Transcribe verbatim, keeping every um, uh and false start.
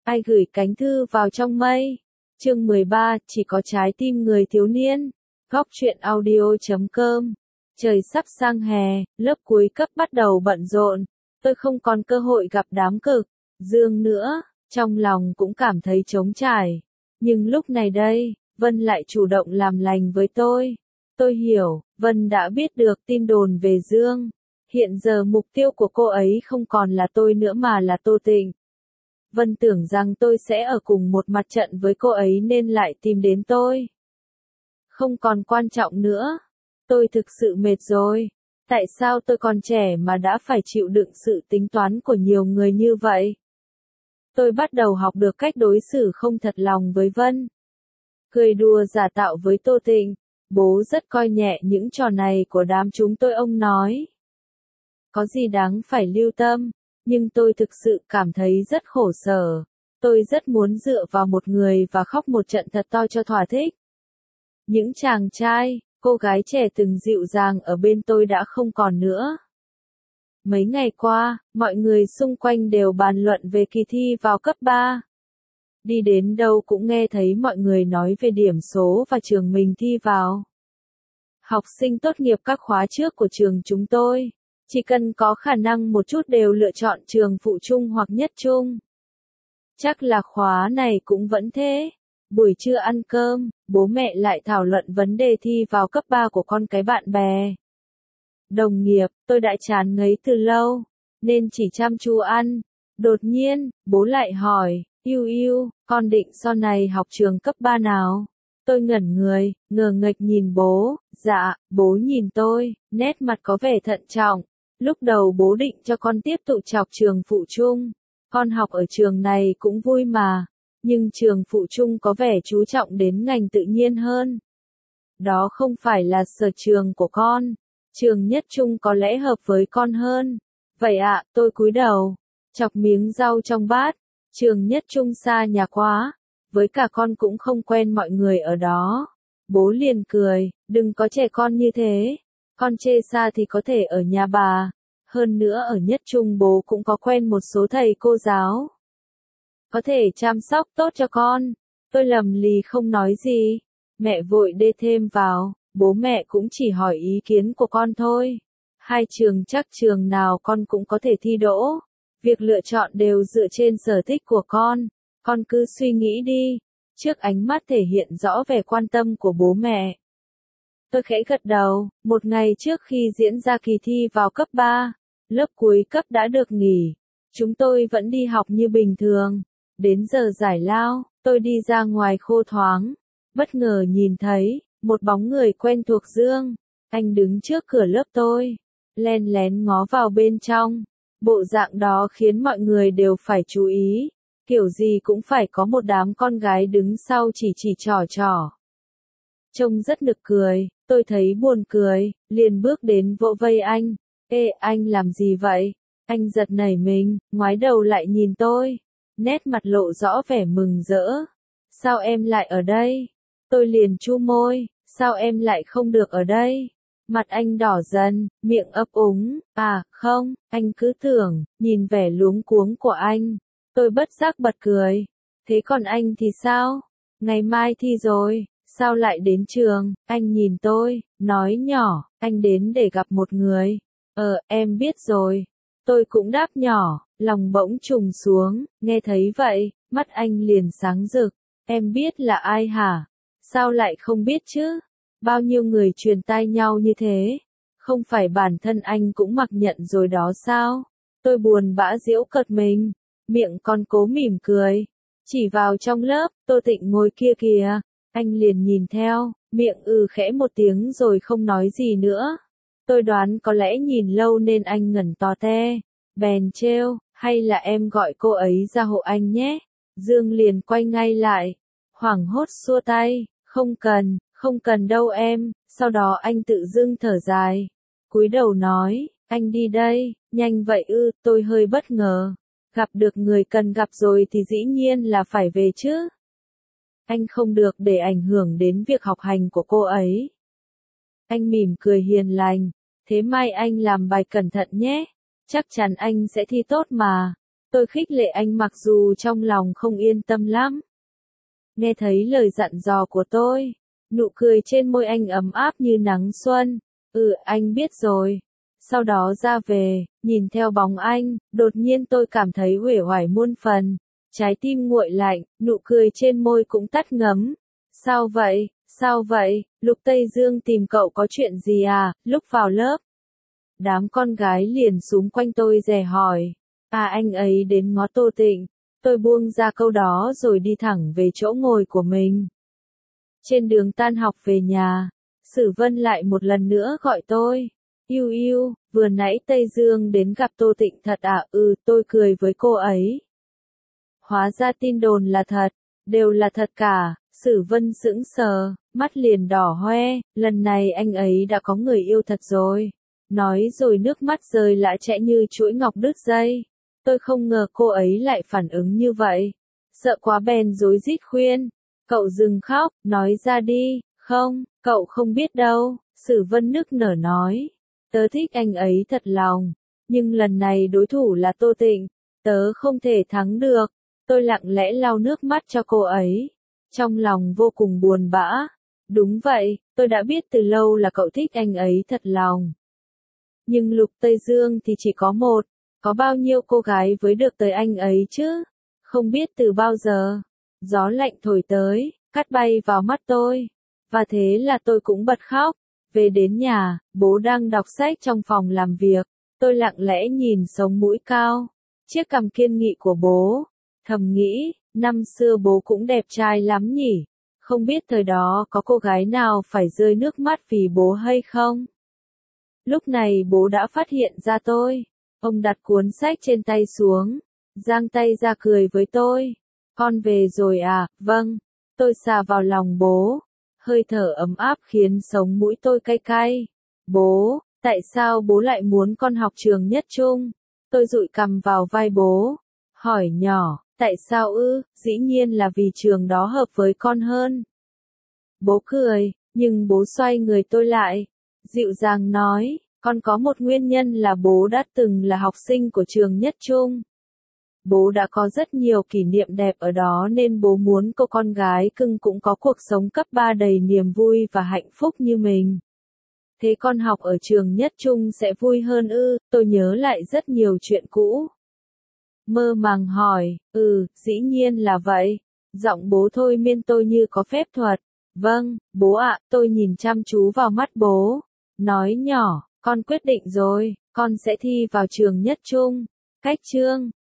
Ai gửi cánh thư vào trong mây? Chương mười ba, chỉ có trái tim người thiếu niên. Góc truyện audio chấm com. Trời sắp sang hè, lớp cuối cấp bắt đầu bận rộn. Tôi không còn cơ hội gặp đám cực Dương nữa, trong lòng cũng cảm thấy trống trải. Nhưng lúc này đây, Vân lại chủ động làm lành với tôi. Tôi hiểu, Vân đã biết được tin đồn về Dương. Hiện giờ mục tiêu của cô ấy không còn là tôi nữa mà là Tô Tịnh. Vân tưởng rằng tôi sẽ ở cùng một mặt trận với cô ấy nên lại tìm đến tôi. Không còn quan trọng nữa. Tôi thực sự mệt rồi. Tại sao tôi còn trẻ mà đã phải chịu đựng sự tính toán của nhiều người như vậy? Tôi bắt đầu học được cách đối xử không thật lòng với Vân. Cười đùa giả tạo với Tô Tịnh. Bố rất coi nhẹ những trò này của đám chúng tôi, ông nói. Có gì đáng phải lưu tâm, nhưng tôi thực sự cảm thấy rất khổ sở. Tôi rất muốn dựa vào một người và khóc một trận thật to cho thỏa thích. Những chàng trai, cô gái trẻ từng dịu dàng ở bên tôi đã không còn nữa. Mấy ngày qua, mọi người xung quanh đều bàn luận về kỳ thi vào cấp ba. Đi đến đâu cũng nghe thấy mọi người nói về điểm số và trường mình thi vào. Học sinh tốt nghiệp các khóa trước của trường chúng tôi, chỉ cần có khả năng một chút đều lựa chọn trường phụ trung hoặc nhất trung. Chắc là khóa này cũng vẫn thế. Buổi trưa ăn cơm, bố mẹ lại thảo luận vấn đề thi vào cấp ba của con cái bạn bè. Đồng nghiệp, tôi đã chán ngấy từ lâu, nên chỉ chăm chú ăn. Đột nhiên, bố lại hỏi, Yêu Yêu, con định sau này học trường cấp ba nào? Tôi ngẩn người, ngờ nghệch nhìn bố. Dạ, bố nhìn tôi, nét mặt có vẻ thận trọng. Lúc đầu bố định cho con tiếp tục học trường phụ trung. Con học ở trường này cũng vui mà. Nhưng trường phụ trung có vẻ chú trọng đến ngành tự nhiên hơn. Đó không phải là sở trường của con. Trường nhất trung có lẽ hợp với con hơn. Vậy ạ, à, tôi cúi đầu, chọc miếng rau trong bát. Trường nhất trung xa nhà quá. Với cả con cũng không quen mọi người ở đó. Bố liền cười, đừng có trẻ con như thế. Con chê xa thì có thể ở nhà bà. Hơn nữa ở nhất trung bố cũng có quen một số thầy cô giáo. Có thể chăm sóc tốt cho con. Tôi lầm lì không nói gì. Mẹ vội đê thêm vào, bố mẹ cũng chỉ hỏi ý kiến của con thôi. Hai trường chắc trường nào con cũng có thể thi đỗ. Việc lựa chọn đều dựa trên sở thích của con. Con cứ suy nghĩ đi. Trước ánh mắt thể hiện rõ vẻ quan tâm của bố mẹ. Tôi khẽ gật đầu. Một ngày trước khi diễn ra kỳ thi vào cấp ba, lớp cuối cấp đã được nghỉ. Chúng tôi vẫn đi học như bình thường. Đến giờ giải lao, tôi đi ra ngoài khô thoáng. Bất ngờ nhìn thấy một bóng người quen thuộc Dương. Anh đứng trước cửa lớp tôi, len lén ngó vào bên trong. Bộ dạng đó khiến mọi người đều phải chú ý. Kiểu gì cũng phải có một đám con gái đứng sau chỉ chỉ trò trò. Trông rất nực cười, tôi thấy buồn cười, liền bước đến vỗ vây anh. Ê, anh làm gì vậy? Anh giật nảy mình, ngoái đầu lại nhìn tôi. Nét mặt lộ rõ vẻ mừng rỡ. Sao em lại ở đây? Tôi liền chu môi, sao em lại không được ở đây? Mặt anh đỏ dần, miệng ấp úng. À, không, anh cứ tưởng, nhìn vẻ luống cuống của anh. Tôi bất giác bật cười. Thế còn anh thì sao? Ngày mai thi rồi, sao lại đến trường? Anh nhìn tôi, nói nhỏ, anh đến để gặp một người. Ờ, em biết rồi. Tôi cũng đáp nhỏ, lòng bỗng trùng xuống, nghe thấy vậy, mắt anh liền sáng rực. Em biết là ai hả? Sao lại không biết chứ? Bao nhiêu người truyền tai nhau như thế? Không phải bản thân anh cũng mặc nhận rồi đó sao? Tôi buồn bã giễu cợt mình, miệng còn cố mỉm cười. Chỉ vào trong lớp, Tô Tịnh ngồi kia kìa. Anh liền nhìn theo, miệng ừ khẽ một tiếng rồi không nói gì nữa. Tôi đoán có lẽ nhìn lâu nên anh ngẩn to te. Bèn trêu, hay là em gọi cô ấy ra hộ anh nhé. Dương liền quay ngay lại, hoảng hốt xua tay, không cần, không cần đâu em. Sau đó anh tự dưng thở dài, cúi đầu nói, anh đi đây. Nhanh vậy ư? Tôi hơi bất ngờ. Gặp được người cần gặp rồi thì dĩ nhiên là phải về chứ. Anh không được để ảnh hưởng đến việc học hành của cô ấy. Anh mỉm cười hiền lành, thế mai anh làm bài cẩn thận nhé. Chắc chắn anh sẽ thi tốt mà. Tôi khích lệ anh mặc dù trong lòng không yên tâm lắm. Nghe thấy lời dặn dò của tôi, nụ cười trên môi anh ấm áp như nắng xuân. Ừ, anh biết rồi. Sau đó ra về, nhìn theo bóng anh, đột nhiên tôi cảm thấy uể oải muôn phần. Trái tim nguội lạnh, nụ cười trên môi cũng tắt ngấm. Sao vậy, sao vậy, Lục Tây Dương tìm cậu có chuyện gì à, lúc vào lớp? Đám con gái liền xúm quanh tôi dè hỏi. À, anh ấy đến ngó Tô Tịnh. Tôi buông ra câu đó rồi đi thẳng về chỗ ngồi của mình. Trên đường tan học về nhà, Sử Vân lại một lần nữa gọi tôi. Yêu yêu, vừa nãy Tây Dương đến gặp Tô Tịnh thật à? Ừ, tôi cười với cô ấy. Hóa ra tin đồn là thật, đều là thật cả. Sử Vân sững sờ, mắt liền đỏ hoe, lần này anh ấy đã có người yêu thật rồi. Nói rồi nước mắt rơi lã chẽ như chuỗi ngọc đứt dây. Tôi không ngờ cô ấy lại phản ứng như vậy. Sợ quá bèn rối rít khuyên. Cậu dừng khóc, nói ra đi. Không, cậu không biết đâu. Sử Vân nức nở nói. Tớ thích anh ấy thật lòng. Nhưng lần này đối thủ là Tô Tịnh. Tớ không thể thắng được. Tôi lặng lẽ lau nước mắt cho cô ấy. Trong lòng vô cùng buồn bã. Đúng vậy, tôi đã biết từ lâu là cậu thích anh ấy thật lòng. Nhưng Lục Tây Dương thì chỉ có một. Có bao nhiêu cô gái với được tới anh ấy chứ? Không biết từ bao giờ. Gió lạnh thổi tới, cát bay vào mắt tôi. Và thế là tôi cũng bật khóc. Về đến nhà, bố đang đọc sách trong phòng làm việc. Tôi lặng lẽ nhìn sống mũi cao. Chiếc cằm kiên nghị của bố. Thầm nghĩ, năm xưa bố cũng đẹp trai lắm nhỉ. Không biết thời đó có cô gái nào phải rơi nước mắt vì bố hay không? Lúc này bố đã phát hiện ra tôi. Ông đặt cuốn sách trên tay xuống, giang tay ra cười với tôi. Con về rồi à? Vâng. Tôi xà vào lòng bố. Hơi thở ấm áp khiến sống mũi tôi cay cay. Bố, tại sao bố lại muốn con học trường Nhất Trung? Tôi dụi cằm vào vai bố. Hỏi nhỏ, tại sao ư? Dĩ nhiên là vì trường đó hợp với con hơn. Bố cười, nhưng bố xoay người tôi lại. Dịu dàng nói. Con có một nguyên nhân là bố đã từng là học sinh của trường Nhất Trung. Bố đã có rất nhiều kỷ niệm đẹp ở đó nên bố muốn cô con gái cưng cũng có cuộc sống cấp ba đầy niềm vui và hạnh phúc như mình. Thế con học ở trường Nhất Trung sẽ vui hơn ư? Tôi nhớ lại rất nhiều chuyện cũ. Mơ màng hỏi, ừ, dĩ nhiên là vậy. Giọng bố thôi miên tôi như có phép thuật. Vâng, bố ạ, tôi nhìn chăm chú vào mắt bố. Nói nhỏ. Con quyết định rồi, con sẽ thi vào trường Nhất Trung. Cách chương